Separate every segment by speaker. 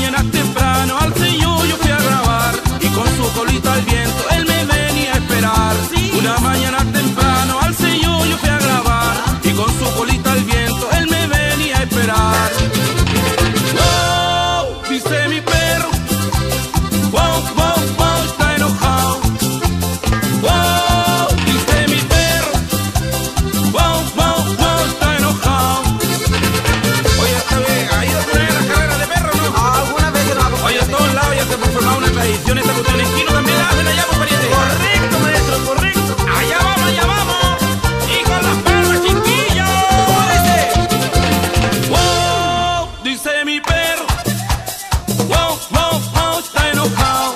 Speaker 1: mañana temprano al Señor yo fui a grabar, y con su colita al viento Él me venía a esperar. Una mañana temprano al Señor yo fui a grabar, y con su colita al viento Él me venía a esperar. Wow, dice mi perro, wow, wow, wow, está enojado. Wow, dice mi perro, wow, wow, wow, está enojado. Oye, esta vez ha ido por ahí a las carreras de perros, ¿no?
Speaker 2: Algunas veces lo hago.
Speaker 1: Oye, a todos lados ya se ha formado una tradición, esta cuestión en Quino también la hacen allá, pues, pariente.
Speaker 2: Correcto, maestro, correcto.
Speaker 1: Allá vamos, y con las perras chiquillos.
Speaker 2: ¿Cómo dice?
Speaker 1: Wow, dice mi perro, wow, wow, wow, está enojado.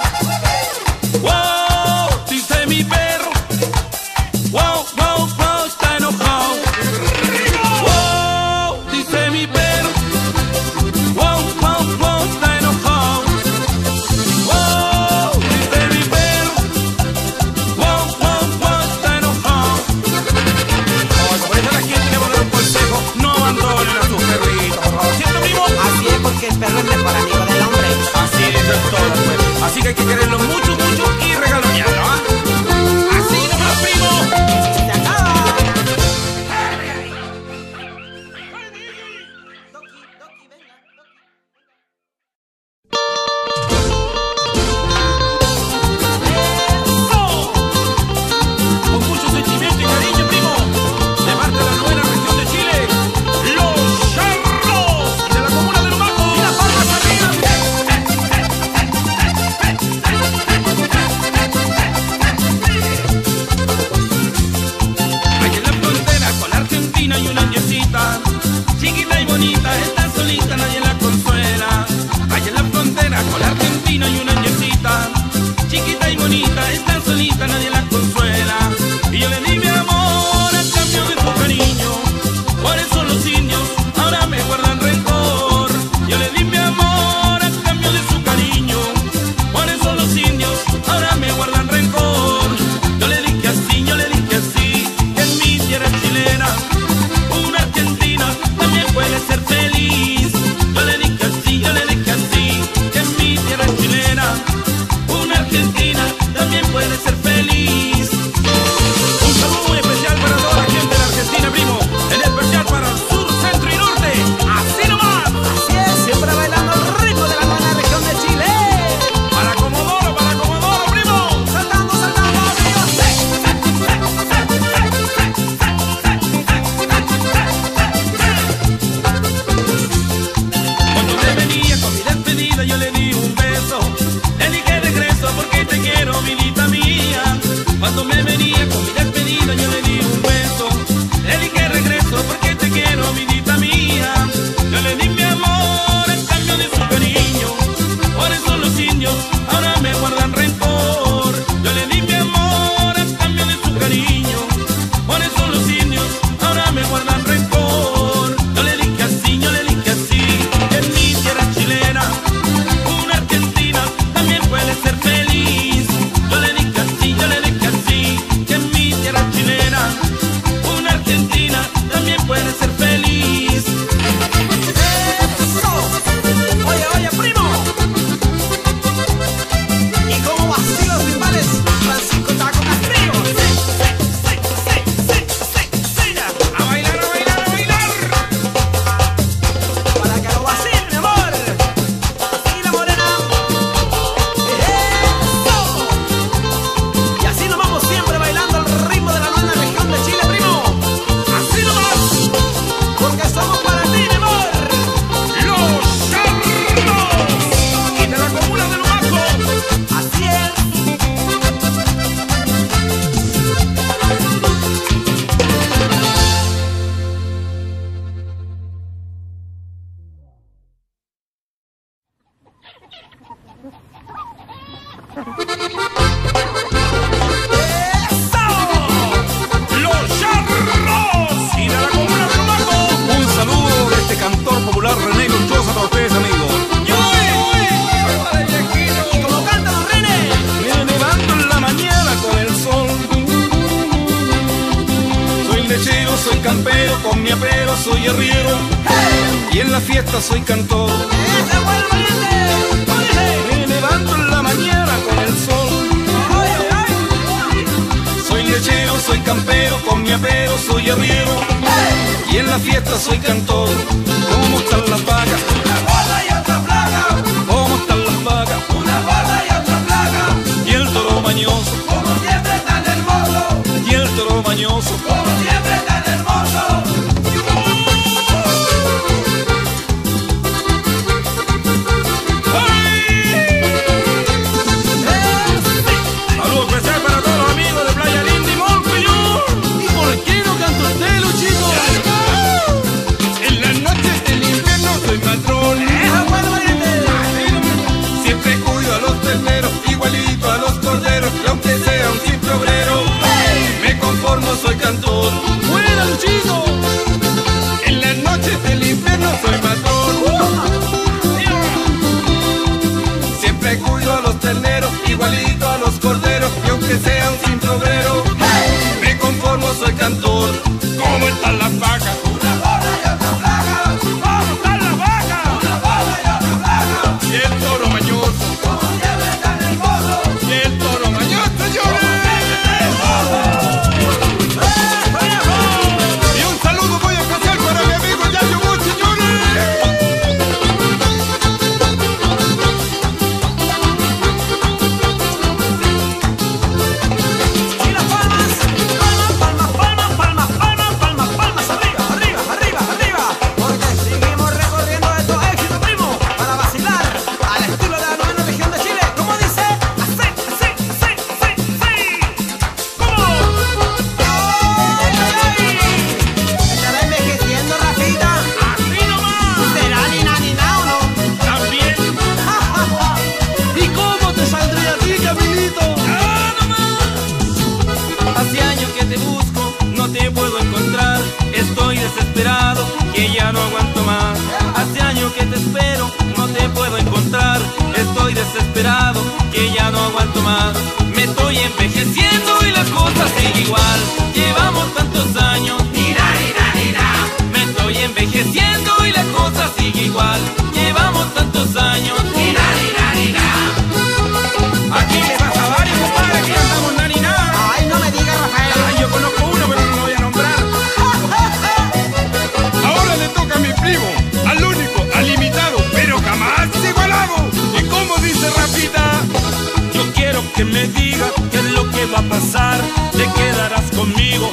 Speaker 1: Wow, dice mi perro, wow, wow, wow, está enojado. Wow, dice mi perro, wow, wow, wow, está enojado. Wow, dice mi perro, wow, wow, wow, está enojado. Oye, por eso la gente le va a dar un consejo: no abandonen a sus perritos, por favor. ¿Cierto, primo?
Speaker 2: Así es, porque el perro es mejor amigo del hombre.
Speaker 1: Así dicen todos, pues. Así que hay que quererlo mucho, mucho y regalonearlo, ¿ah? Así nomás, primo.
Speaker 2: Se acaba. Doki, Doki, venga,
Speaker 1: Con mucho sentimiento y cariño, primo, de parte de la novena región de Chile, Los Charros, y de la comuna de Lumaco. ¡Y las palmas arriba! Hay en la frontera con Argentina y una indiecita, chiquita y bonita, está solita, nadie la consuela. Hay en la frontera con Argentina y una indiecita, chiquita y bonita, está solita, nadie la consuela. Y yo le di mi amor a cambio de tu cariño, por eso los indios ahora me guardan rencor. Yo le di mi amor a cambio de su cariño, por eso los indios ahora me guardan rencor. Yo le dije así, que en mi tierra chilena una argentina también puede ser feliz. Yo le dije así, que en mi tierra chilena una argentina también puede ser feliz. Un saludo muy especial para toda la gente de la Argentina, primo, en especial para el sur, centro y norte. Así nomás.
Speaker 2: Así es, siempre bailando el ritmo de la novena región de Chile.
Speaker 1: Para Comodoro, primo.
Speaker 2: Saltando, saltando, amigos.
Speaker 1: Cuando me venía con mi despedida yo le di un beso, le dije regreso porque te quiero, vidita mía. Cuando me venía con mi despedida yo le di un beso, le dije regreso porque te quiero, vidita mía. Yo le di mi amor en cambio de su cariño, por eso los indios ahora me guardan rencor. Yo le di mi amor en cambio de su cariño, por eso los indios ahora me guardan rencor. Yo le dije así, que en mi tierra chilena una argentina también puede ser feliz. Yo le dije así, que en mi tierra chilena una argentina también puede ser feliz.
Speaker 2: Eso. Oye, oye, primo. ¿Y cómo vacilo los timbales? Francisco Taco Castrillo.
Speaker 1: A bailar, a bailar, a bailar.
Speaker 2: Para que lo vacile, mi amor. Así la morena. Eso. Y así nos vamos siempre bailando al ritmo de la novena región de Chile, primo.
Speaker 1: Así nomás.
Speaker 2: Porque somos para ti, mi amor.
Speaker 1: Los Charros y de la comuna de Lumaco.
Speaker 2: Así es.
Speaker 1: Los Charros y de la comuna de Lumaco. Un saludo de este cantor popular René Conchosa para ustedes, amigos.
Speaker 2: ¿Y cómo cantan los renes?
Speaker 1: Me levanto en la mañana con el sol. Soy lechero, soy campero, con mi apero soy arriero.
Speaker 2: ¡Hey!
Speaker 1: Y en la fiesta soy cantor.
Speaker 2: ¡Ese fue el valiente!
Speaker 1: fiesta soy cantor. ¿Cómo están las vacas?
Speaker 2: Una gorda y otra flaca.
Speaker 1: ¿Cómo están las vacas?
Speaker 2: Una gorda y otra flaca.
Speaker 1: Y el toro mañoso,
Speaker 2: Como siempre tan hermoso.
Speaker 1: y el toro mañoso.
Speaker 2: Como siempre tan hermoso.
Speaker 1: Saludos especial para todos los amigos de Playa Linda y Monpeñor.
Speaker 2: ¿Y por qué no canta usted, Luchito?
Speaker 1: En las noches del invierno soy patrón.
Speaker 2: ¡Esa buena valiente!
Speaker 1: Siempre cuido a los terneros, igualito a los corderos, y aunque sea un simple obrero, me conformo, soy cantor.
Speaker 2: ¡Buena, Luchito!
Speaker 1: En las noches del invierno soy patrón. Siempre cuido a los terneros, igualito a los corderos, y aunque sea un simple obrero, me conformo, soy cantor. ¿Cómo están las vacas?
Speaker 2: Una gorda y otra flaca.
Speaker 1: ¿Cómo están las vacas?
Speaker 2: Una gorda y otra flaca.
Speaker 1: Y el toro mañoso,
Speaker 2: Como siempre tan hermoso.
Speaker 1: y el toro mañoso, señores. Y un saludo muy especial para mi amigo Yayo Bush, señores.
Speaker 2: Y las palmas, palmas, palmas, palmas, palmas, palmas, palmas, arriba, arriba, arriba, arriba. Porque seguimos recorriendo estos éxitos, primo, para vacilar al estilo de la novena región de Chile. ¿Cómo dice? Así, así, así, así, así. ¿Cómo? ¡Ay, ay, ay! ¿Estará envejeciendo, Rafita?
Speaker 1: Así nomás.
Speaker 2: ¿Será ni na ni na o no?
Speaker 1: También.
Speaker 2: ¿Y cómo te saldría a ti, Camilito?
Speaker 1: Hace años que te busco, no te puedo encontrar. Estoy desesperado, que ya no aguanto más. Hace años que te espero, no te puedo encontrar. Estoy desesperado, que ya no aguanto más. Me estoy envejeciendo y la cosa sigue igual. Llevamos tantos años, me estoy envejeciendo y la cosa sigue igual. Llevamos tantos años, Aquí le pasa a varios, compadre, que ya estamos nada.
Speaker 2: Ay, no me digas, Rafael.
Speaker 1: Ay, yo conozco uno, pero no lo voy a nombrar. Ahora le toca a mi primo, al único, al limitado, pero jamás igualado. Y como dice Rafita, yo quiero que me diga qué es lo que va a pasar. Te quedarás conmigo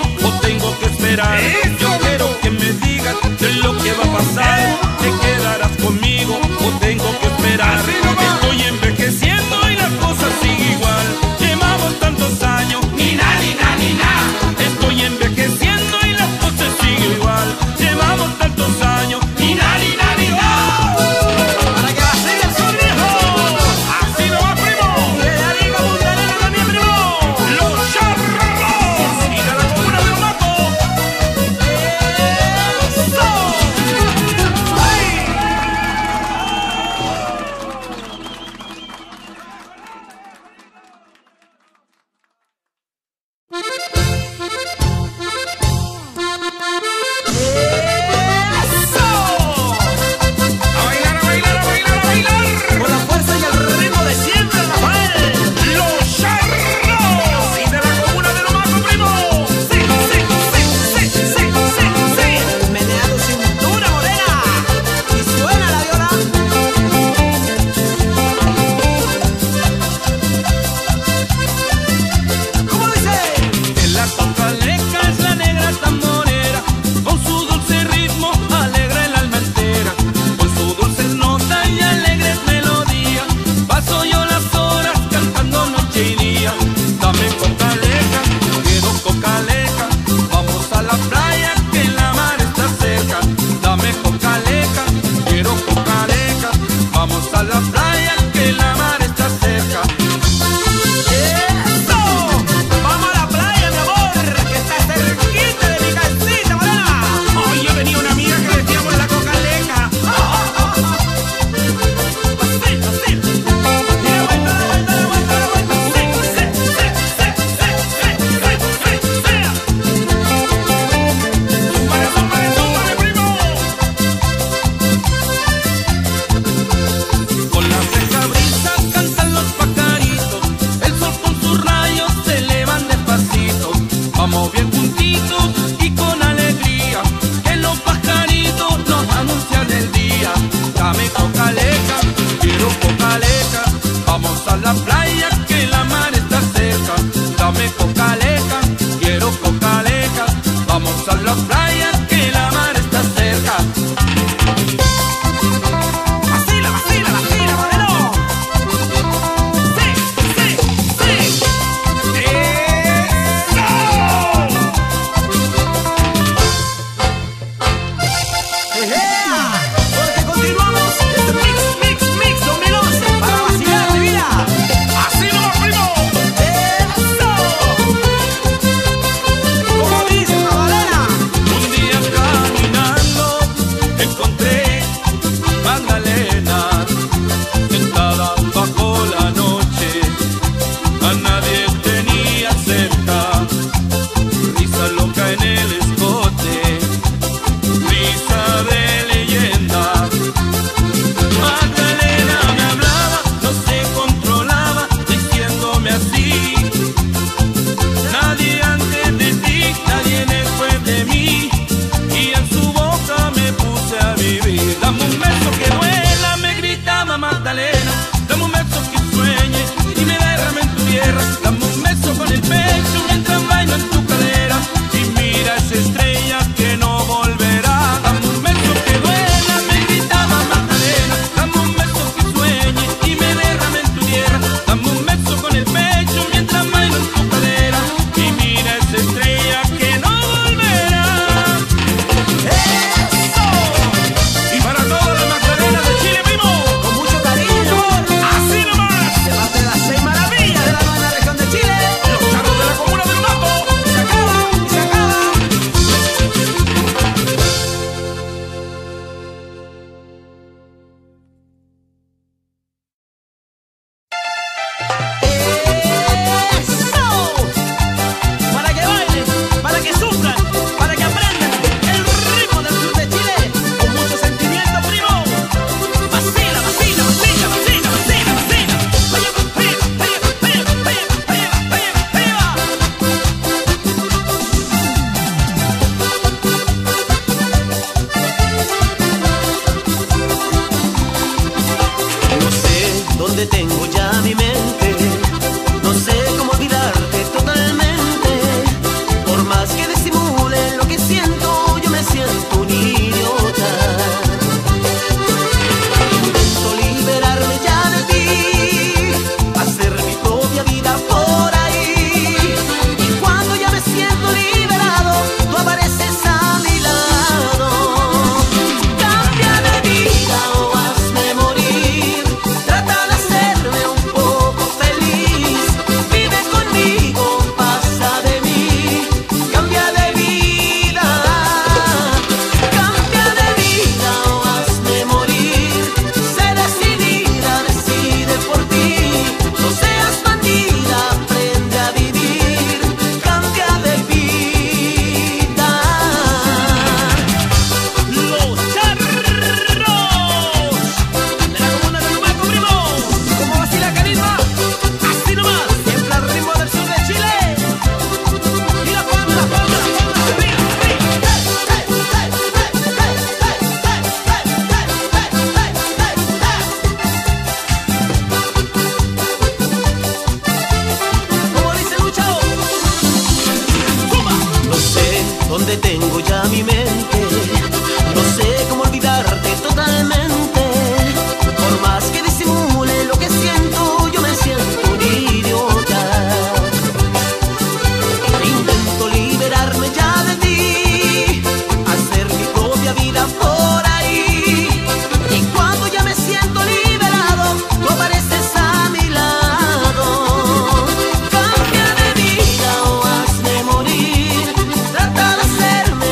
Speaker 2: donde tengo ya mi mente. No sé cómo olvidarte totalmente. Por más que disimule lo que siento, yo me siento un idiota. Intento liberarme ya de ti, hacer mi propia vida por ahí. Y cuando ya me siento liberado, tú apareces a mi lado. Cambia de vida o hazme morir. Trata de hacerme un poco feliz. Vive conmigo, pasa de mí. Cambia de vida. Cambia de vida o hazme morir. Sé decidida, decide por ti. No seas bandida, aprende a vivir. Cambia de vida.
Speaker 1: Los charros de la comuna de Tumaco, primo.
Speaker 2: Como vacila Carisma,
Speaker 1: Así nomás.
Speaker 2: siempre al ritmo del sur de Chile.
Speaker 1: Y la palma, la palma, la palma, arriba, arriba.
Speaker 2: Como dice Lucho, no sé dónde tengo ya mi mente. No sé cómo olvidarte totalmente. Por más que disimule lo que siento, yo me siento un idiota. Intento liberarme ya de ti, hacer mi propia vida por ahí. Y cuando ya me siento liberado, tú apareces a mi lado. Cambia de vida o hazme morir. Trata de hacerme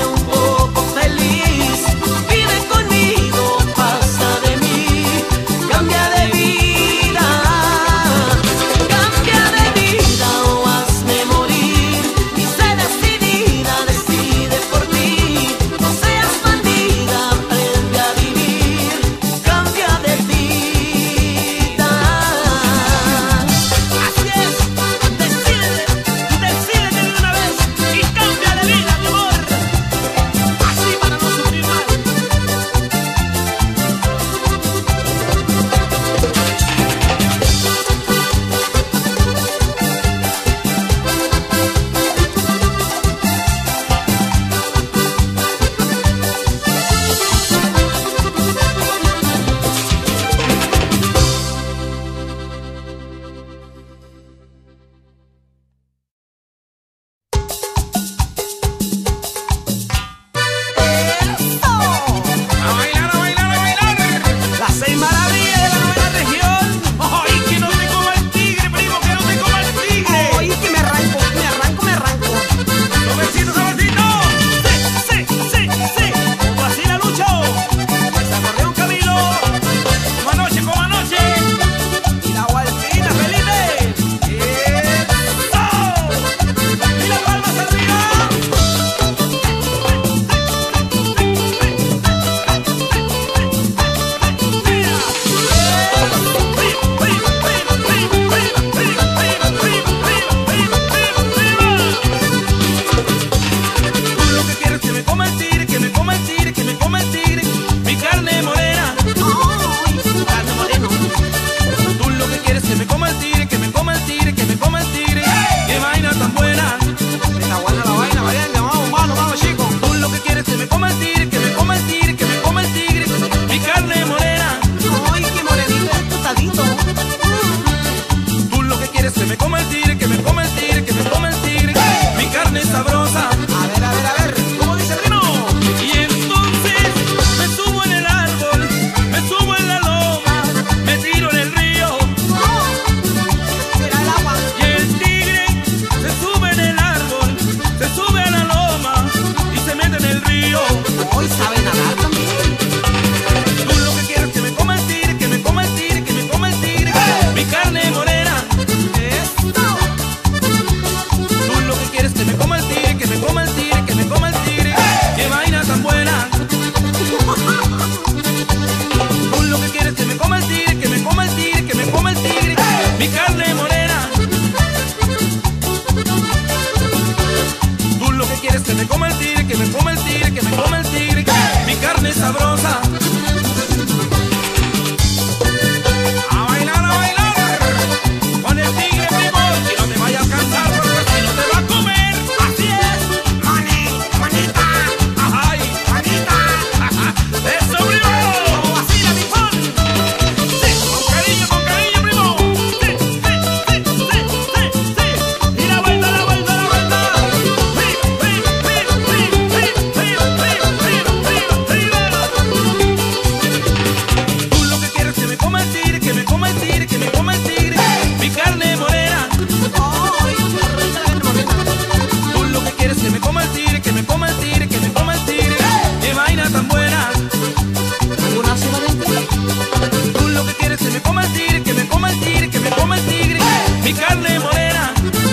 Speaker 1: coma el tigre, que me coma el tigre, mi carne morena.
Speaker 2: Ay, qué rica la carne morena.
Speaker 1: Tú lo que quieres que me coma el tigre, que me coma el tigre, que me coma el tigre. Qué vaina tan buena.
Speaker 2: ¿Una sola vez?
Speaker 1: Tú lo que quieres que me coma el tigre, que me coma el tigre, que me coma el tigre, mi carne morena.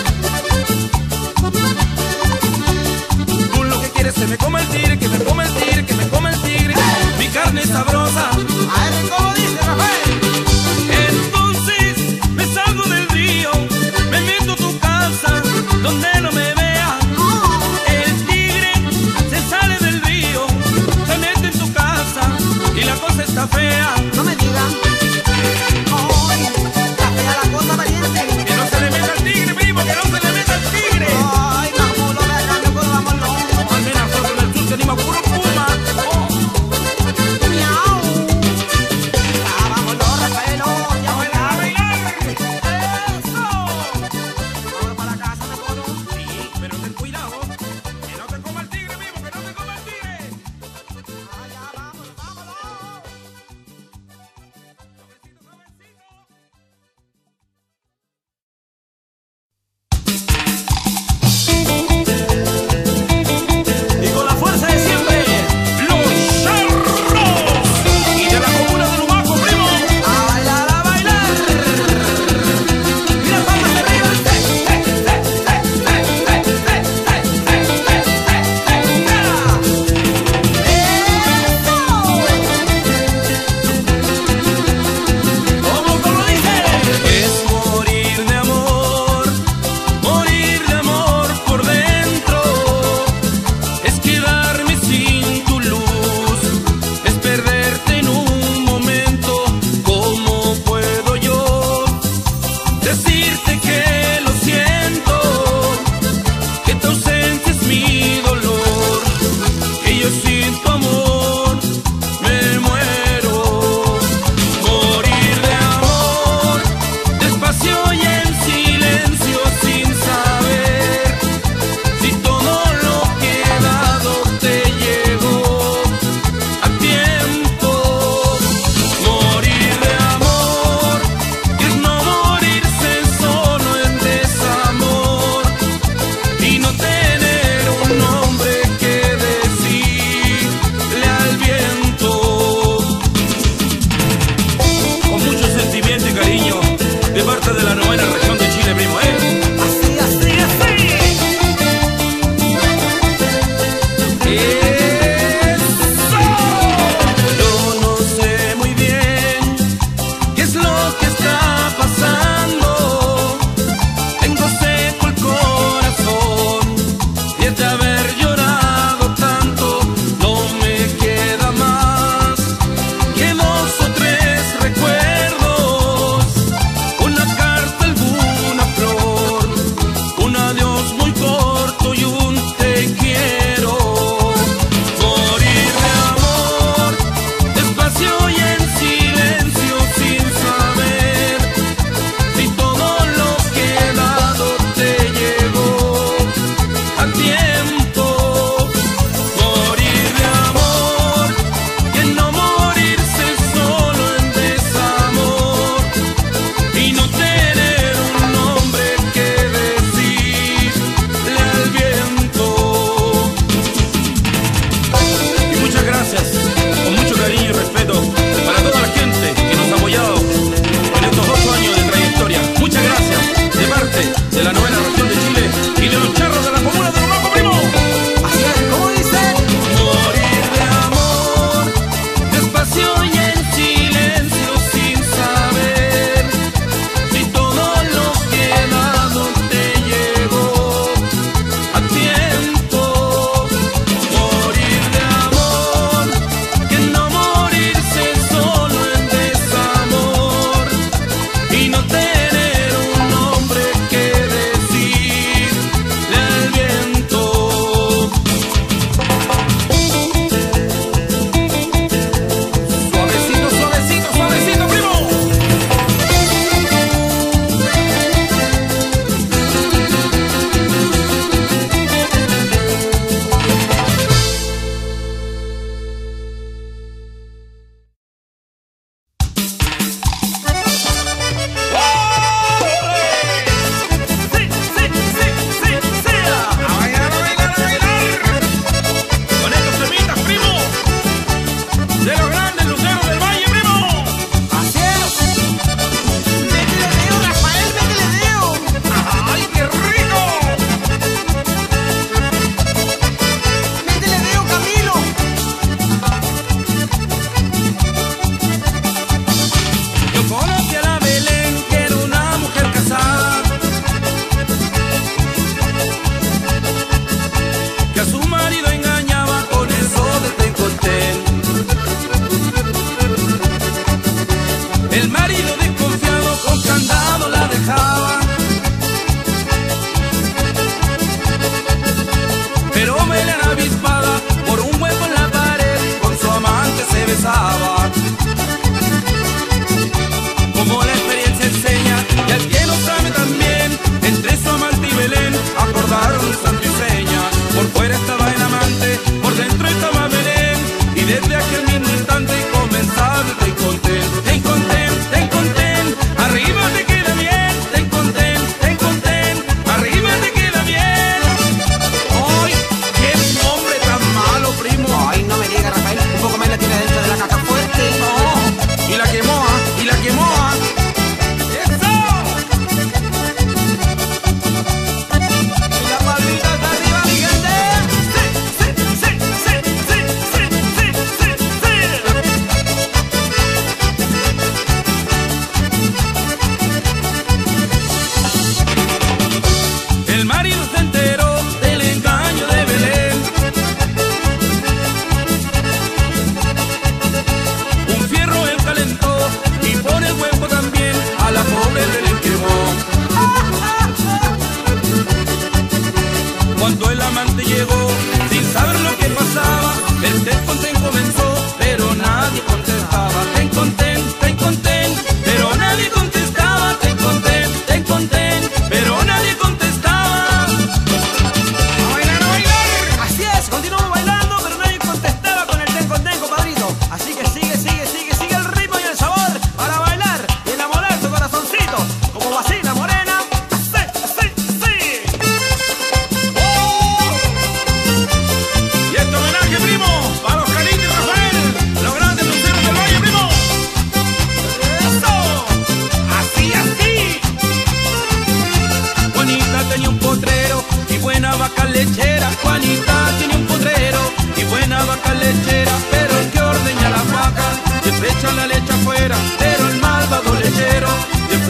Speaker 1: Tú lo que quieres que me coma el tigre, que me coma el tigre, que me coma el tigre, mi carne sabrosa.
Speaker 2: A ver, ¿cómo dice Rafael?
Speaker 1: Entonces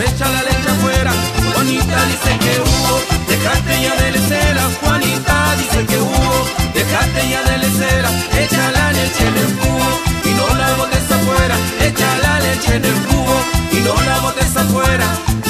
Speaker 1: no echa la leche afuera. Juanita dice que hubo, dejate ya de lecera. Juanita dice que hubo, dejate ya de lecera. Echa la leche en el cubo y no la botes afuera. Echa la leche en el cubo y no la botes afuera.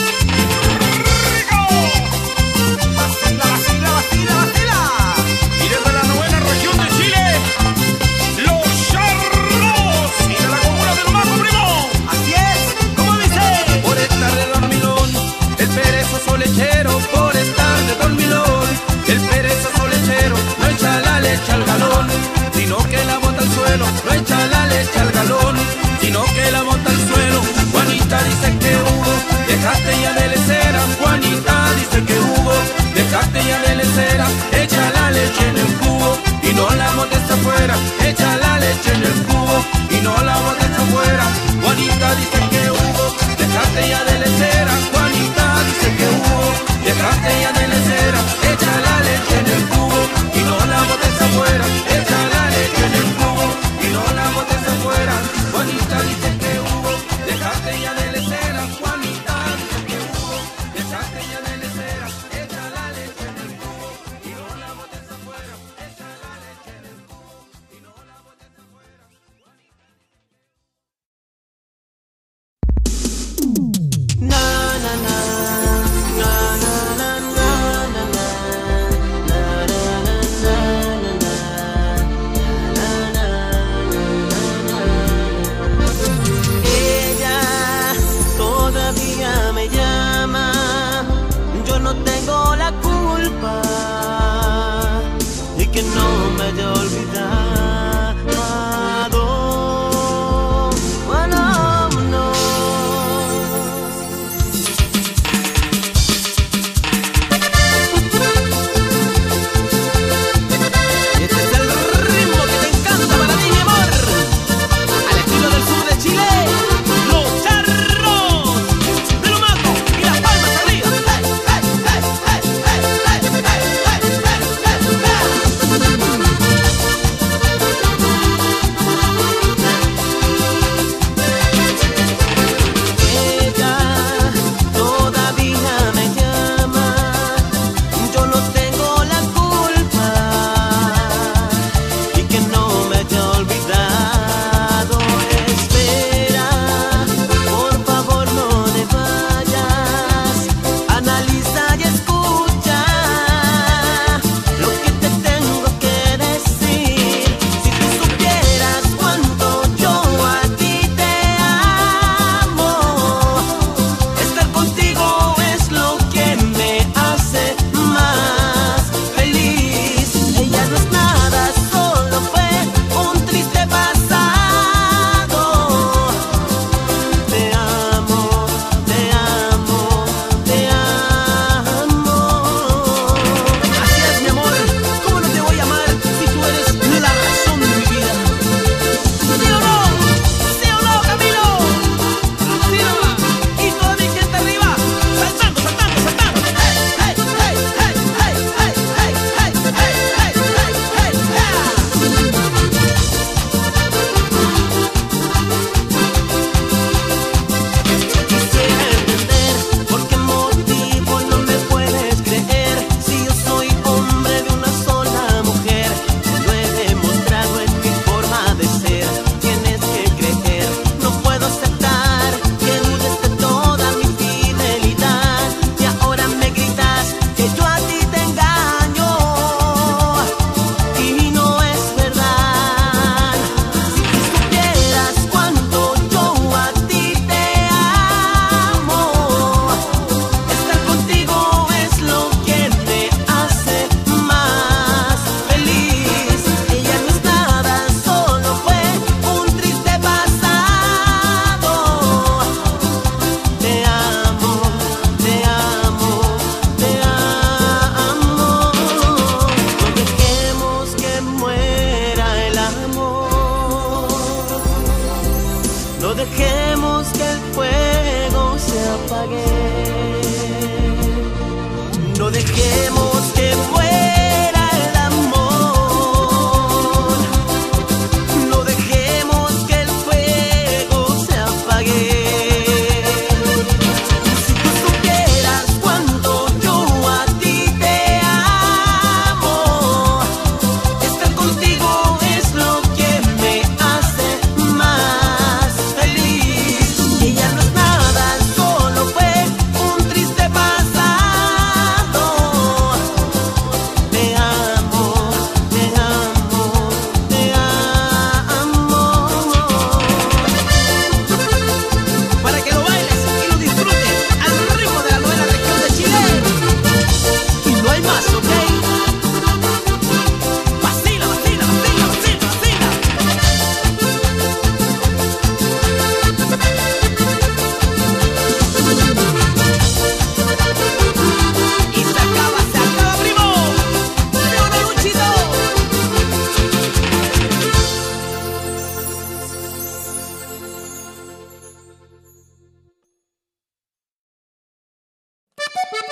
Speaker 2: Vacila, vacila, vacila, vacila.
Speaker 1: Y desde la novena región de Chile, los charros y de la comuna del Maco, primo.
Speaker 2: Así es, ¿cómo dice?
Speaker 1: Por estar de dormilón, el perezoso lechero. Por estar de dormilón, el perezoso lechero no echa la leche al galón, sino que la bota al suelo. No echa la leche al galón, sino que la bota al suelo. Juanita dice que hubo, dejaste ya de lecera. Juanita dice que hubo, dejaste ya de lecera. Echa la leche en el cubo y no la botes afuera. Echa la leche en el cubo y no la botes afuera. Juanita dice que hubo, dejaste ya de lecera. Juanita dice que hubo, dejaste ya de lecera. Echa la leche en el cubo y no la botes afuera. Echa la leche en el cubo y no la botes afuera. Juanita dice que hubo, dejaste ya de lecera. Juanita dice que hubo, dejaste ya de lecera. Echa la leche en el cubo y no la botes afuera. Echa la leche en el cubo y no la botes afuera.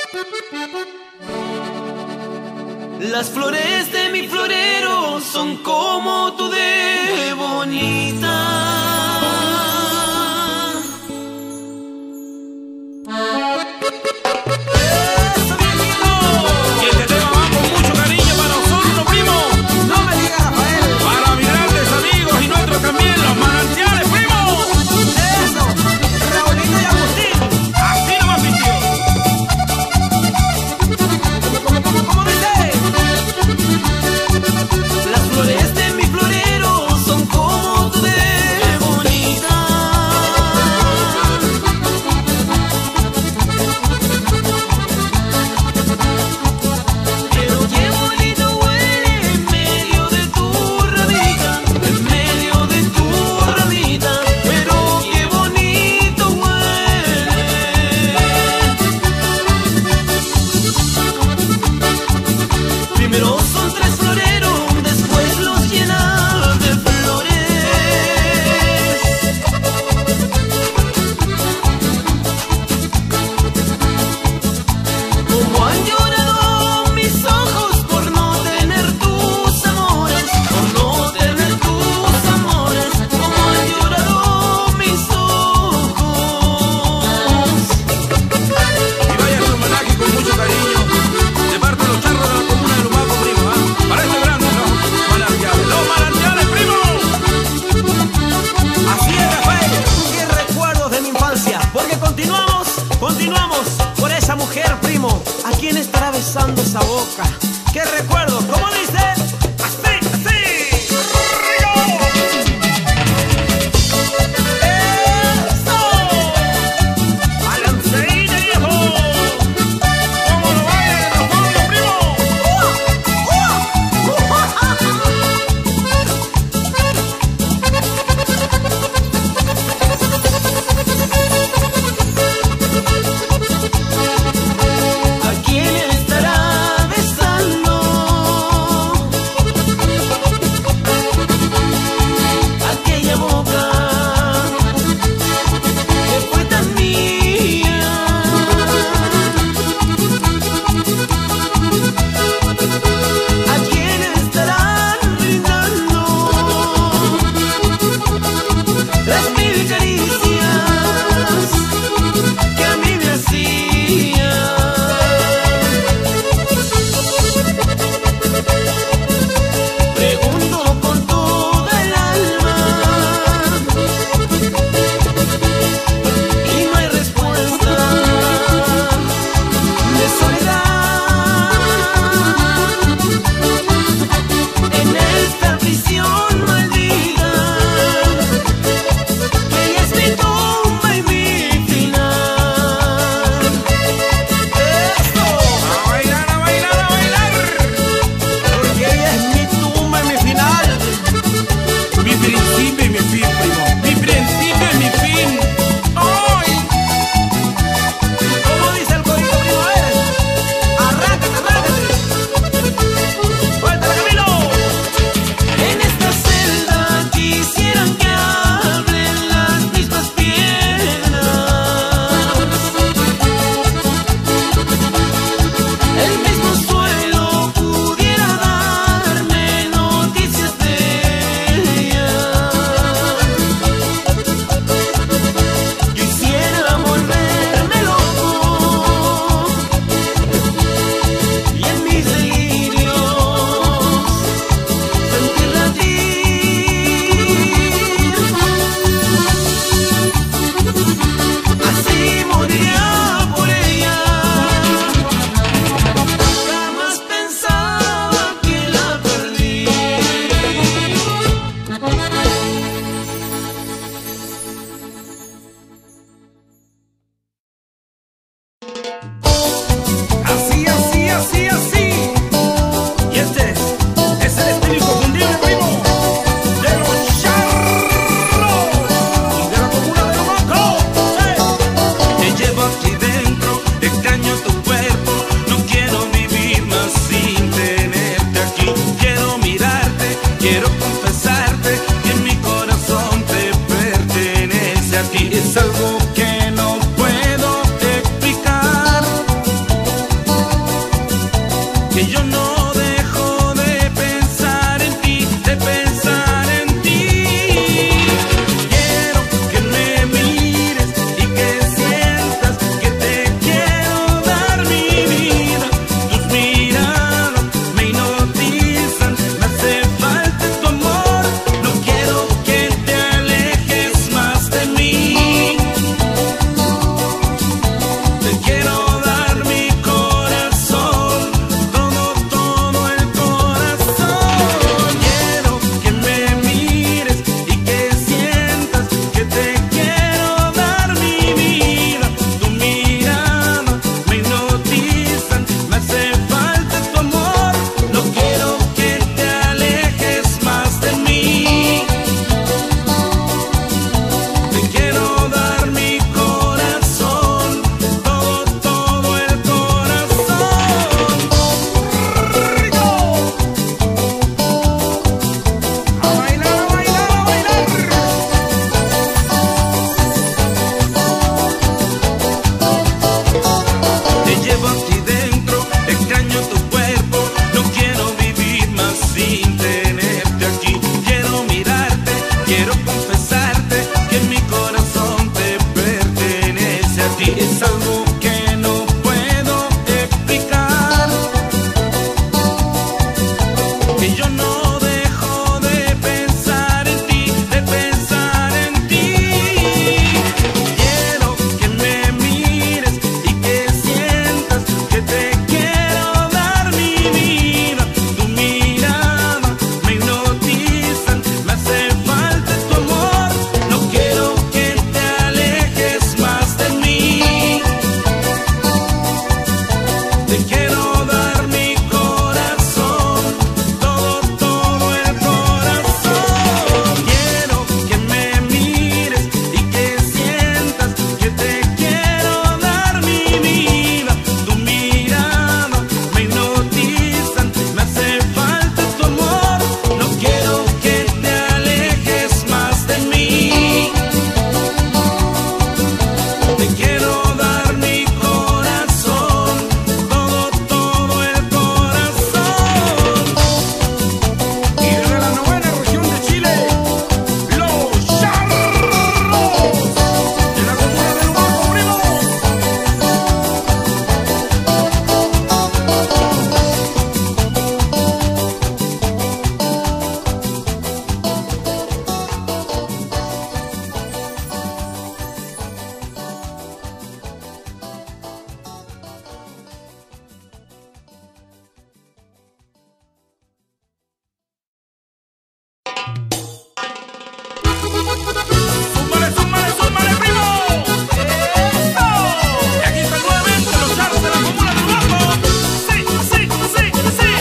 Speaker 2: Las flores de mi florero son como tú de bonita. Continuamos por esa mujer, primo. ¿A quién estará besando esa boca? ¿Qué recuerdo? ¿Cómo dice? ¡Así, así! ¡Eso! ¡Balanceína, viejo! ¿Cómo lo bailan en los fondos, primo? ¿A quién estará besando?
Speaker 1: Es algo que no puedo explicar, que yo no dejo de pensar en ti, de pensar en ti. Quiero que me mires y que sientas que te quiero dar mi vida. Tu mirada me hipnotizan, me hace falta tu amor. No quiero que te alejes más de mí. Te quiero dar mi corazón, todo, todo el corazón. Quiero que me mires y que sientas que te quiero dar mi vida. Tu mirada me hipnotizan, me hace falta tu amor. No quiero que te alejes más de mí. Te quiero dar mi corazón, todo, todo el corazón.
Speaker 2: Y desde la 9ª región de Chile, los charros de la comuna del Bajo, primo.
Speaker 1: ¡Súmale, súmale, súmale, primo!
Speaker 2: ¡Eso!
Speaker 1: Y aquí están nuevamente los charros de la comuna del Bajo.
Speaker 2: Sí, sí, sí, sí.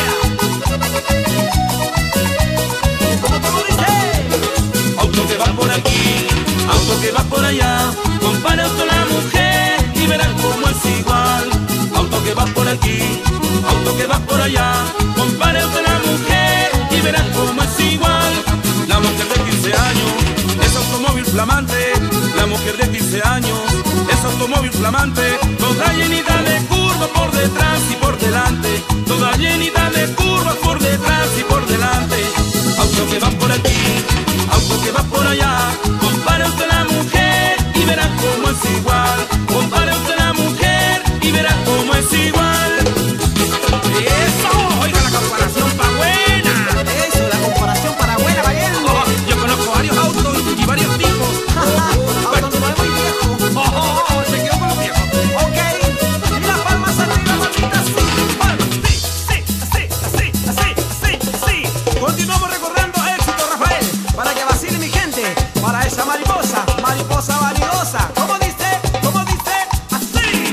Speaker 2: ¿Cómo tú lo dices?
Speaker 1: Auto que va por aquí, auto que va por allá. Compara auto a la mujer y verás cómo es igual. Auto que va por aquí, auto que va por allá. Compara auto a la mujer y verás cómo es igual. La mujer de 15 años es automóvil flamante. La mujer de 15 años es automóvil flamante. Toda llenita de curvas por detrás y por delante. Toda llenita de curvas por detrás y por delante. Auto que va por aquí, auto que va por allá. Compara usted la mujer y verás cómo es igual. Compara usted la mujer y verás cómo es igual.
Speaker 2: ¡Eso!
Speaker 1: Oiga la comparación pa' buena.
Speaker 2: Eso, la comparación para buena, valiente.
Speaker 1: Oh, yo conozco varios autos y varios tipos.
Speaker 2: Auto nuevo y viejo.
Speaker 1: Oh, se quedó con los viejos.
Speaker 2: Ok, y las palmas arriba, mamitas, sí. Palmas, sí, sí, sí, sí, sí, sí. Continuamos recordando éxito, Rafael, para que vacile mi gente, para esa mariposa, mariposa vanidosa. ¿Cómo dice? ¿Cómo dice? Así.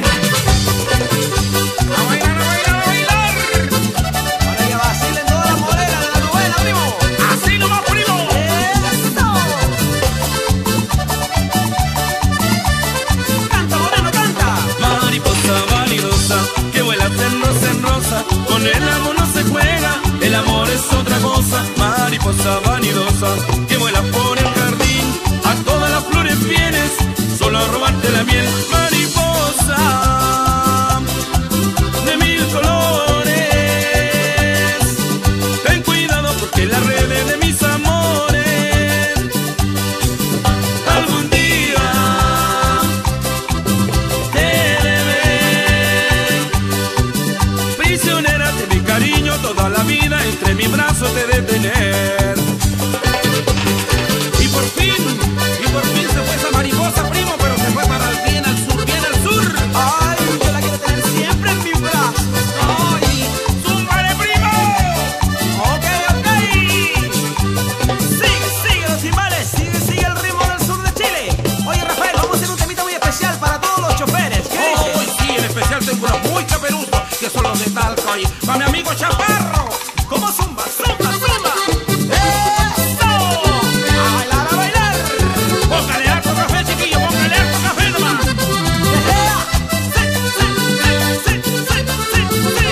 Speaker 1: A bailar, a bailar, a bailar.
Speaker 2: Para que vacilen todas las morenas de la 9ª, primo.
Speaker 1: Así nomás, primo.
Speaker 2: ¡Eso! Canta, moreno, canta.
Speaker 1: Mariposa vanidosa, que vuela en rosa. Con el amor no se juega, el amor es otra cosa. Mariposa vanidosa, que vuela por el jardín. A todas las flores vienes, solo a robarte la miel. Mariposa de mil colores, ten cuidado porque la red de mis amores algún día te debe. Prisionera de mi cariño, toda la vida entre mis brazos te de tener. Y por fin se fue esa mariposa, primo, pero se fue para el bien al sur, bien al sur.
Speaker 2: Ay, yo la quiero tener siempre en mis brazos.
Speaker 1: ¡Ay! ¡Zúmbale, primo!
Speaker 2: Ok, ok. Sigue, sigue los timbales, sigue, sigue el ritmo del sur de Chile. Oye, Rafael, vamos a hacer un temita muy especial para todos los choferes. ¿Qué dices?
Speaker 1: ¡Ay, sí! En especial tengo unos muy caperuzos, que son los de Talco. Y para mi amigo Chaparro.
Speaker 2: ¿Cómo zumba, zumba, zumba? ¡Eso! A bailar, a bailar.
Speaker 1: Póngale harto café, chiquillo, póngale harto café nomás.
Speaker 2: Sí, sí, sí, sí, sí, sí.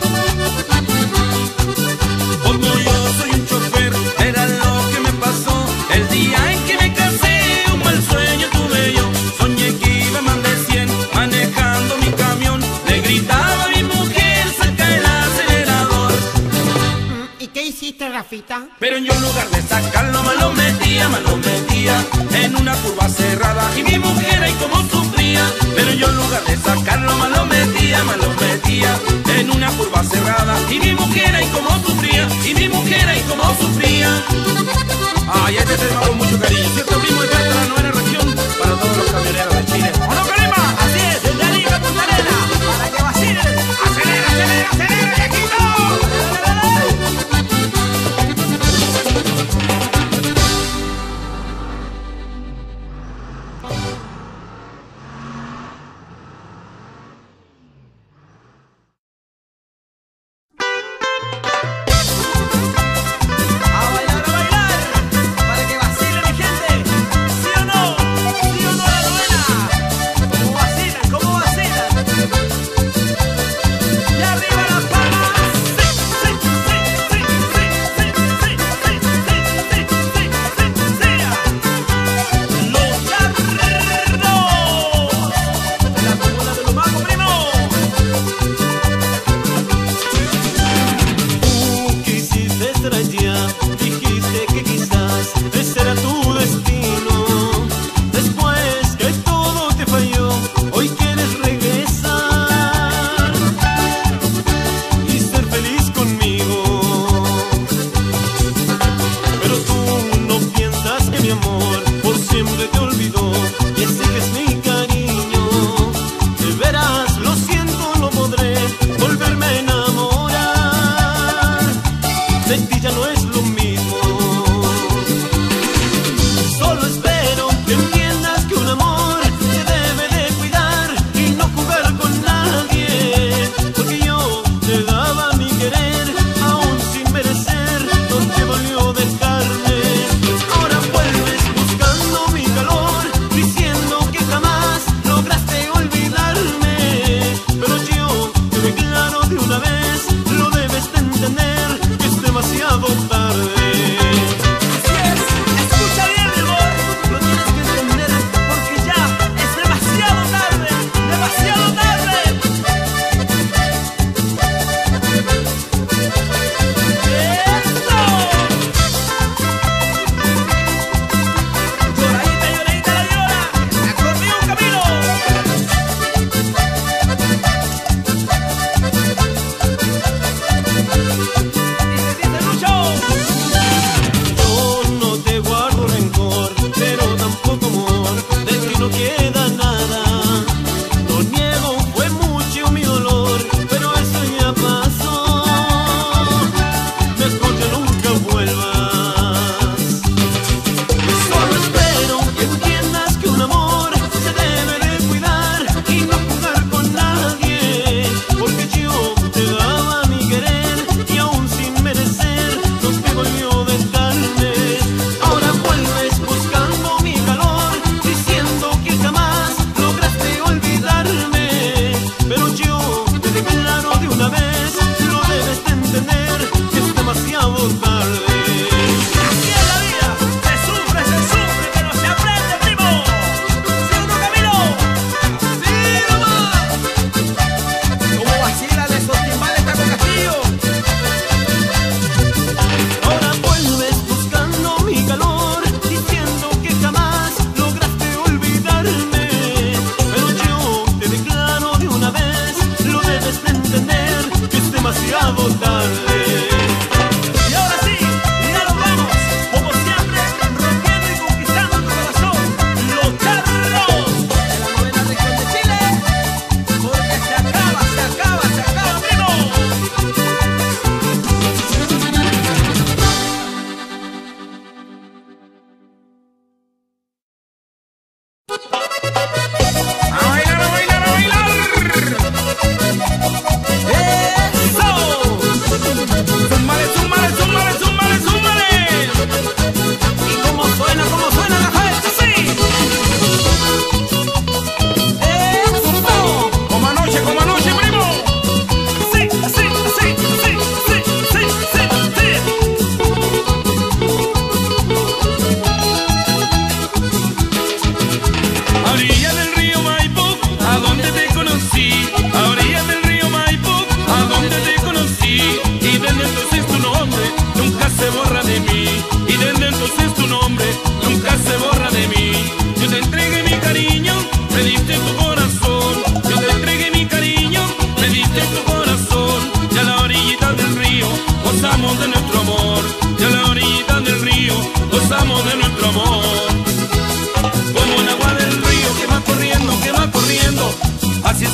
Speaker 1: Como yo soy un chofer, era lo que me pasó el día en que me casé. Un mal sueño tuve yo, soñé que iba más de 100 manejando mi camión. Le gritaba a mi mujer, saca el acelerador.
Speaker 2: ¿Y qué hiciste, Rafita?
Speaker 1: Pero yo en lugar de sacarlo, me lo metía en una curva cerrada. Y mi mujer ahí como sufría. pero yo en lugar de sacarlo más lo metía en una curva cerrada. Y mi mujer ahí como sufría, y mi mujer ahí como sufría. Ay, este tema con mucho cariño, ¿cierto? Primo, de la novena región para todos los camioneros de Chile.
Speaker 2: ¿O no, Calima? Así es, desde Arica a Punta Arenas, para que vacilen. ¡Acelera, acelera, acelera, viejito! ¡A bailar, a bailar!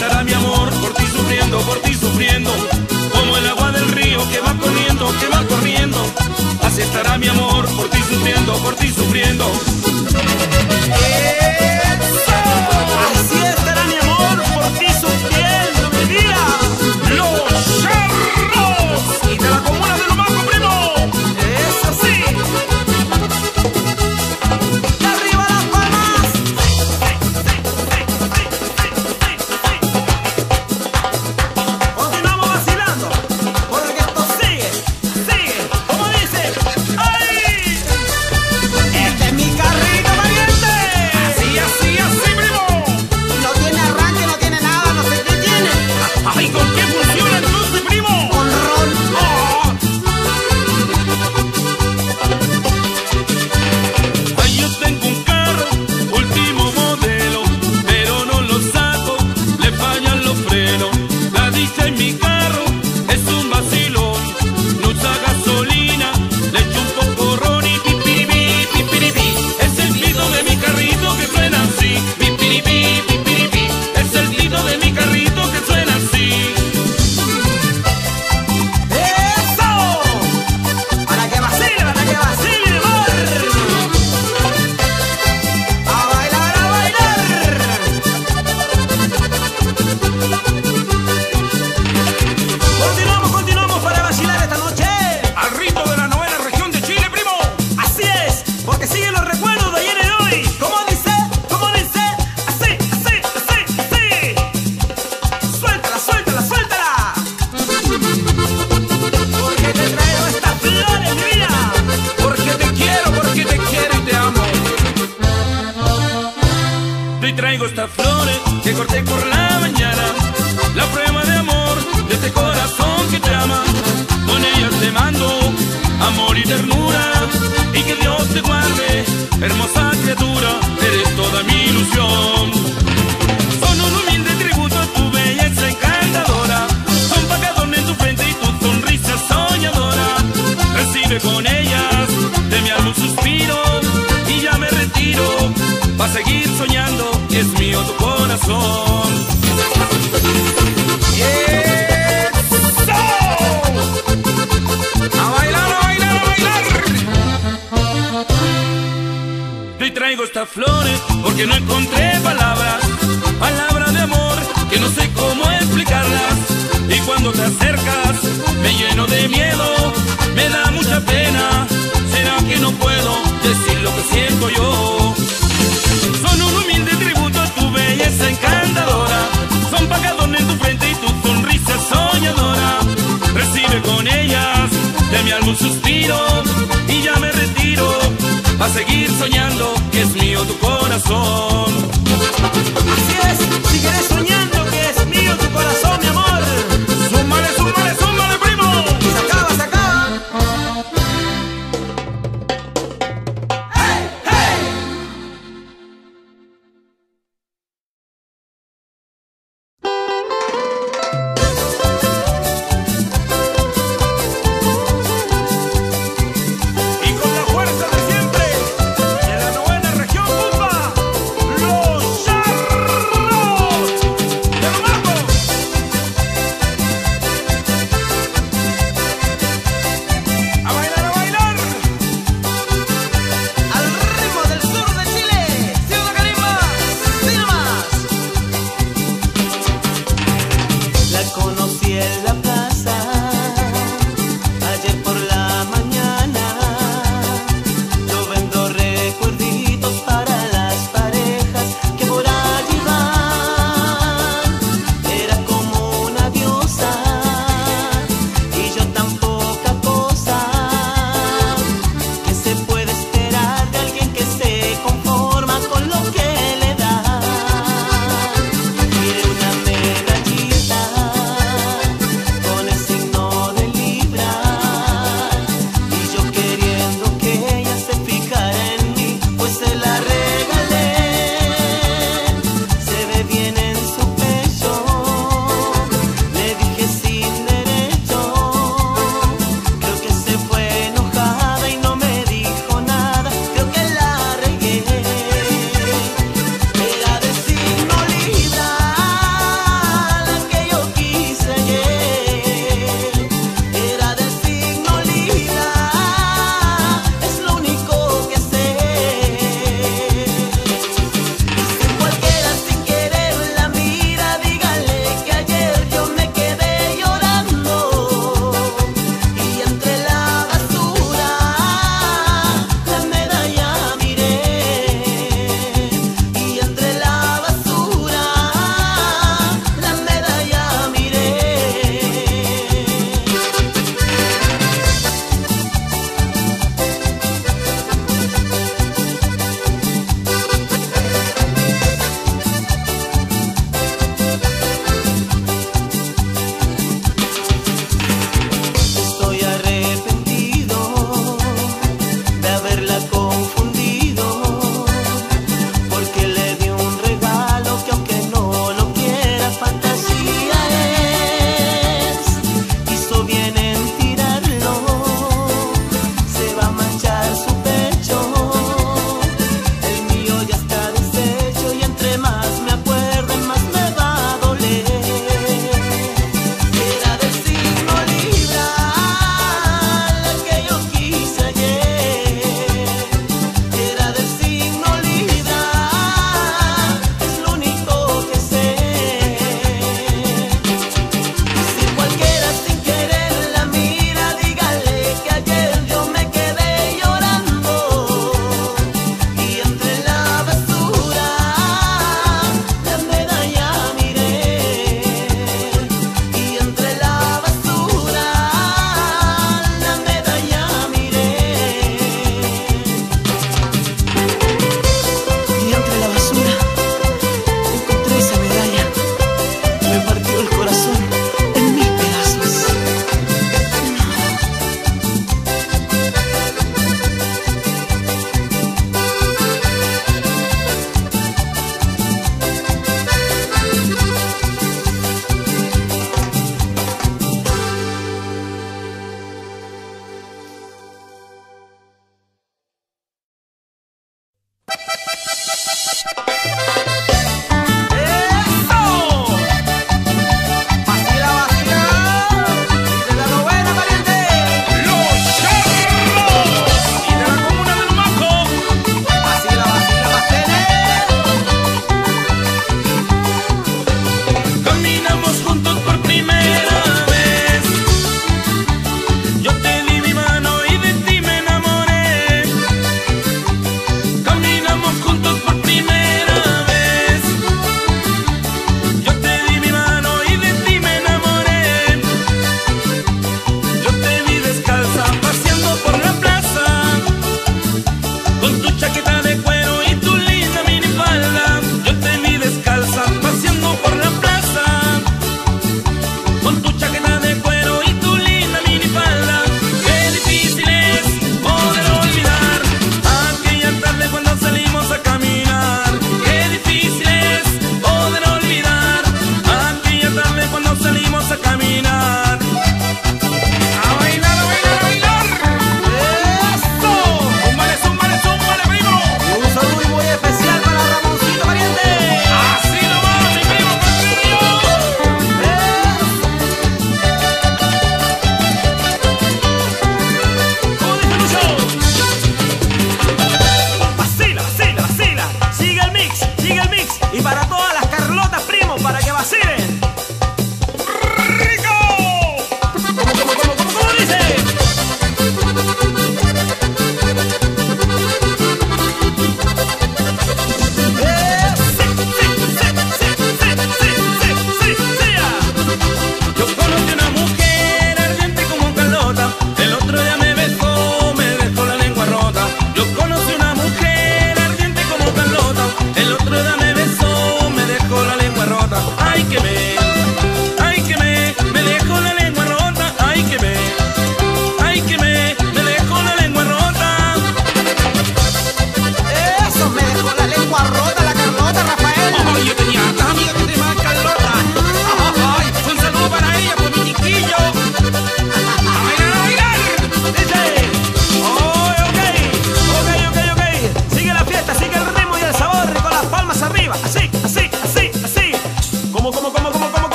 Speaker 1: estará mi amor, por ti sufriendo, como el agua del río que va corriendo, que va corriendo. Así estará mi amor, por ti sufriendo, por ti sufriendo.
Speaker 2: Así estará mi amor, por ti sufriendo, mi vida.
Speaker 1: Los Charros
Speaker 2: Y de la comuna de Lumaco, primo. Eso sí. Y arriba las palmas. Continuamos vacilando, porque esto sigue, sigue. Como dice, ¡ay! Este es mi carrito valiente.
Speaker 1: así, primo.
Speaker 2: No tiene arranque, no tiene nada, no sé qué tiene.
Speaker 1: Ay, ¿con qué funciona entonces, primo?
Speaker 2: Con ron.
Speaker 1: Ay, yo tengo un carro, último modelo, pero no lo saco, le fallan los frenos. La dicha en mi carro es un vacilón, no usa gasolina, le echo un poco ron y pipiribí, pipiribí. Es el grito de mi carrito que suena así, pipiribí, pipiribí. Es el grito de mi carrito que suena así.
Speaker 2: ¡Eso! Para que vacile, mi amor. A bailar, a bailar. Continuamos para vacilar esta noche.
Speaker 1: Al ritmo de la novena región de Chile, primo.
Speaker 2: Así es, porque siguen los recuerdos de ayer y de hoy. ¿Cómo dice? Así. Suéltala. Porque te traigo estas flores, mi vida.
Speaker 1: Porque te quiero y te amo. Te traigo estas flores que corté por la mañana, la prueba de amor de este corazón que te ama. Con ellas te mando amor y ternura, y que Dios te guarde, hermosa criatura, eres toda mi ilusión. Son un humilde tributo a tu belleza encantadora, son pa' que adornen tu frente y tu sonrisa soñadora. Recibe con ellas de mi alma un suspiro, y ya me retiro pa' seguir soñando, que es mío tu corazón. ¡Eso! ¡A bailar, a bailar, a bailar! Te traigo estas flores porque no encontré palabras de amor que no sé cómo explicarlas. Y cuando te acercas me lleno de miedo, me da mucha pena. ¿Será que no puedo decir lo que siento yo? Son un humilde tributo a tu belleza encantadora, son pa' que adornen tu frente y tu sonrisa soñadora. Recibe con ellas de mi alma un suspiro, y ya me retiro pa' seguir soñando, que es mío tu corazón.
Speaker 2: Así es, seguiré soñando que es mío tu corazón, mi amor.
Speaker 1: ¡Súmale, primo!
Speaker 2: Y se acaba. ¡Hey!
Speaker 1: Y con la fuerza de siempre, de la novena región Pumba,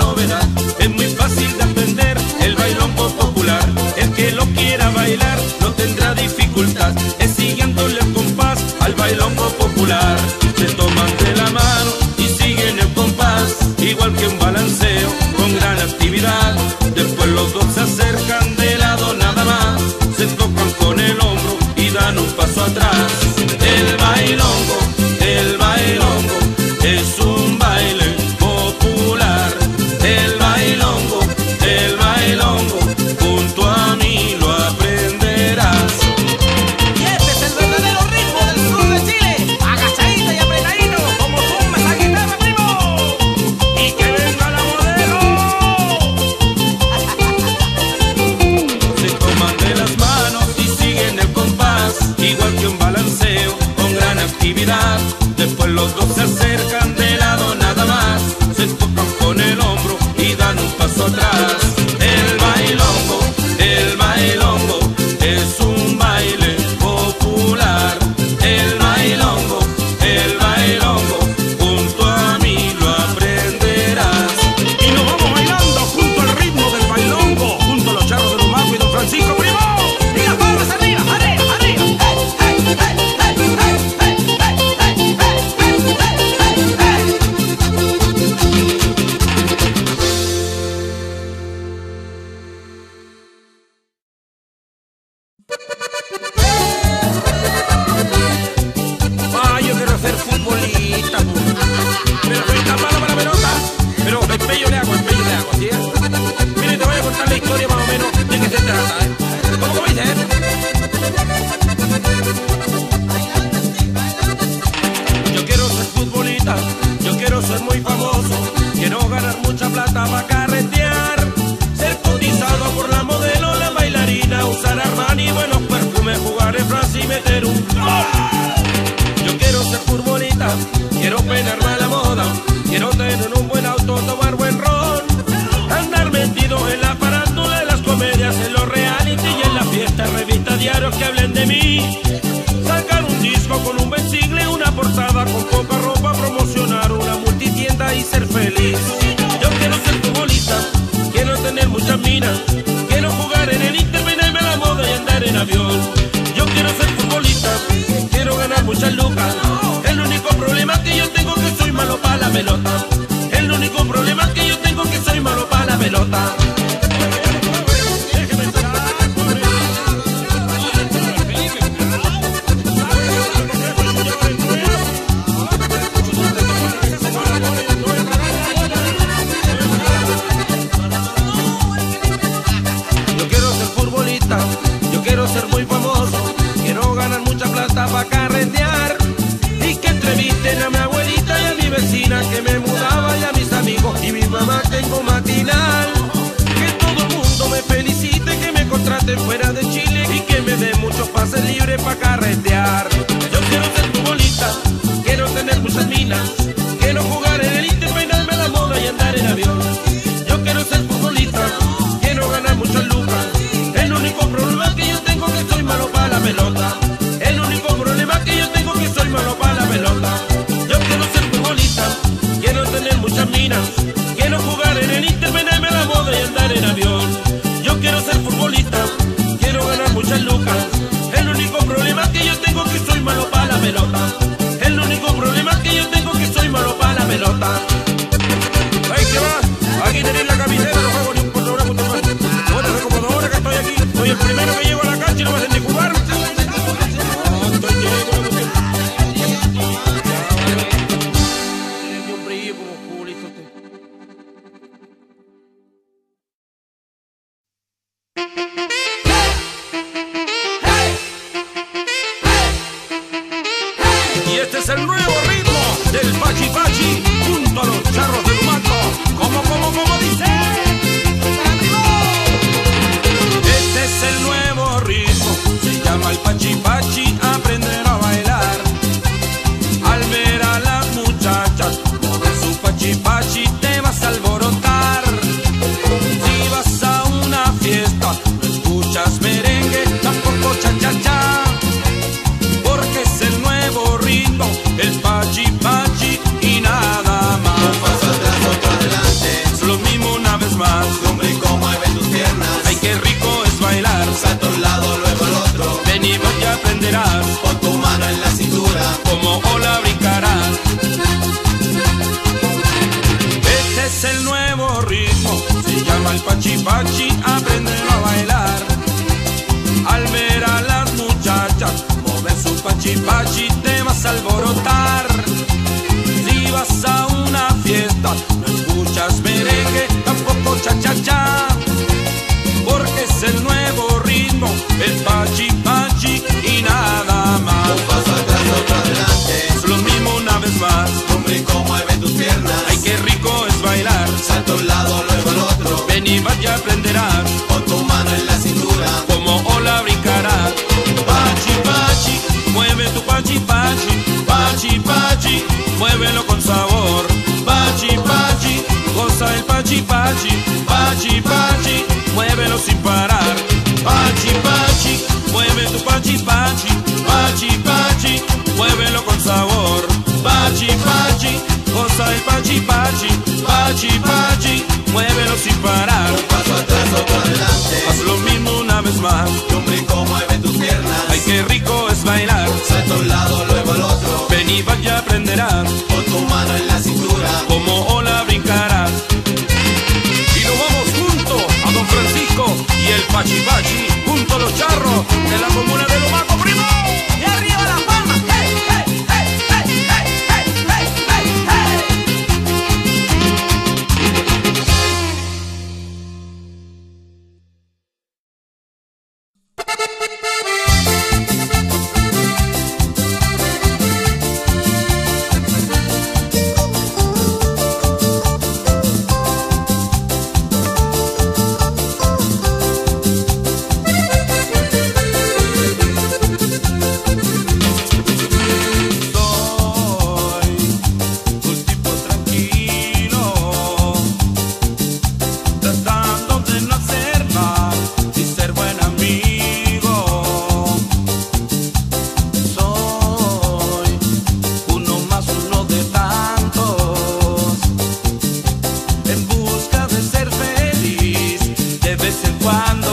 Speaker 1: novedad. Es muy fácil de aprender el bailongo popular. El que lo quiera bailar no tendrá dificultad. Es siguiéndole el compás al bailongo popular. Se toman de la mano y siguen el compás, igual que un balanceo con gran actividad. Después los dos se acercan de lado nada más, se tocan con el hombro y dan un paso atrás. El bailongo es un baile popular. El bailongo, junto a mí lo aprenderás.
Speaker 2: Y este es el verdadero ritmo del sur de Chile, agachadito y apretadito, como zumba esa guitarra, primo.
Speaker 1: Y que venga la modelo. Se toman de las manos y siguen el compás, igual que un balanceo con gran actividad. Después los dos se acercan de lado nada más, se tocan con el hombro y dan un paso atrás. El bailongo es un baile popular. El bailongo, junto a mí lo aprenderás. Y nos vamos bailando junto al ritmo del bailongo, junto a los charros de Lumaco y Don Francisco, primo.
Speaker 2: Y las palmas arriba, arriba, arriba.
Speaker 1: Yo quiero ser futbolista, pero soy tan malo para la pelota. Pero empeño le hago, ¿sí? Mire, te voy a contar la historia más o menos de qué se trata, ¿eh? ¿Cómo dice? Yo quiero ser futbolista, yo quiero ser muy famoso, quiero ganar mucha plata para carretear, ser cotizado por la modelo, la bailarina, usar Armani, buenos perfumes, jugar en Francia y meter un gol. Yo quiero ser futbolista, quiero pegarme a la moda, quiero tener un buen auto, tomar buen ron, andar metido en la farándula, en las comedias, en los reality y en las fiestas, revistas, diarios que hablen de mí, sacar un disco con un buen single, una portada con poca ropa, promocionar una multitienda y ser feliz. Yo quiero ser futbolista, quiero tener muchas minas, quiero jugar en el Inter, pegarme a la moda y andar en avión. Yo quiero ser futbolista, quiero ganar muchas lucas. El único problema que yo tengo que soy malo para la pelota. El único problema que yo tengo que soy malo para la pelota. Yo quiero ser futbolista, yo quiero ser muy famoso, quiero ganar mucha plata para carretear y que entrevisten a mi abuelita y a mi vecina que me mudaba y a mis amigos y mi mamá tengo matinal. Que todo el mundo me felicite, que me contraten fuera de Chile y que me den muchos pases libres para carretear. Yo quiero ser futbolista, quiero tener muchas minas, quiero jugar en el Inter, peinarme a la moda y andar en avión. Yo quiero ser futbolista, quiero ganar muchas lucas. El único problema que yo tengo que soy malo para la pelota. El único problema que yo tengo que soy malo para la pelota. Yo quiero ser futbolista, quiero tener muchas minas, quiero jugar en el Inter, pegarme a la moda y andar en avión. Yo quiero ser futbolista, quiero ganar muchas lucas. El único problema que yo tengo que soy malo para la pelota. El único problema que yo tengo que soy malo para la pelota. Ahí que va, aquí tenéis la camiseta, no juego ni un pornográfico. Bueno, hace como 2 horas que estoy aquí, soy el primero que llego a la cancha y no me hacen ni jugar. Tiene un brillo como futbolista usted. Y este es el nuevo ritmo del Pachi Pachi junto a los charros de Lumaco. ¿Cómo dice? Este es el nuevo ritmo, se llama el Pachi Pachi, aprender a bailar. Al ver a las muchachas mover su Pachi Pachi te vas a alborotar. Si vas a una fiesta, no vez más.
Speaker 2: Un brinco mueve tus piernas.
Speaker 1: Ay, qué rico es bailar.
Speaker 2: Salta a un lado, luego al otro.
Speaker 1: Ven y vos ya aprenderás.
Speaker 2: Pon tu mano en la cintura.
Speaker 1: Como ola brincarás. Este es el nuevo ritmo, se llama el pachi pachi, apréndelo a bailar. Al ver a las muchachas mover su pachi pachi te vas a alborotar. Si vas a una fiesta no escuchas merengue, tampoco cha cha cha, porque es el nuevo ritmo, el pachi pachi y nada más.
Speaker 2: Un paso atrás, otro adelante.
Speaker 1: Es lo mismo una vez más.
Speaker 2: Un brinco mueve tus piernas.
Speaker 1: Ay, qué rico es bailar.
Speaker 2: Salta a un lado, luego al otro.
Speaker 1: Ven y vas ya aprenderás.
Speaker 2: Pon tu mano en la cintura.
Speaker 1: Como ola brincarás. Pachi pachi, mueve tu pachi pachi. Pachi pachi, muévelo con sabor. Pachi pachi, goza el pachi pachi. Pachi pachi, muévelo sin parar. Pachi pachi, mueve tu pachi pachi. Pachi pachi, muévelo con sabor. Pachi pachi, goza el pachi pachi. Pachi pachi, muévelo sin parar.
Speaker 2: Un paso atrás, otro adelante.
Speaker 1: Haz lo mismo una vez más.
Speaker 2: Un brinco mueve tus piernas.
Speaker 1: Ay, qué rico es bailar.
Speaker 2: Salta a un lado, luego al otro.
Speaker 1: Ven y vas ya aprenderás.
Speaker 2: Pon tu mano en la cintura.
Speaker 1: Como ola brincarás. Y nos vamos junto a Don Francisco y el pachi pachi, junto a los charros de la comuna de Lomaco, primo.
Speaker 2: ¡Y arriba las palmas! ¡Hey, hey, hey, hey, hey, hey, hey, hey, hey!
Speaker 1: Cuando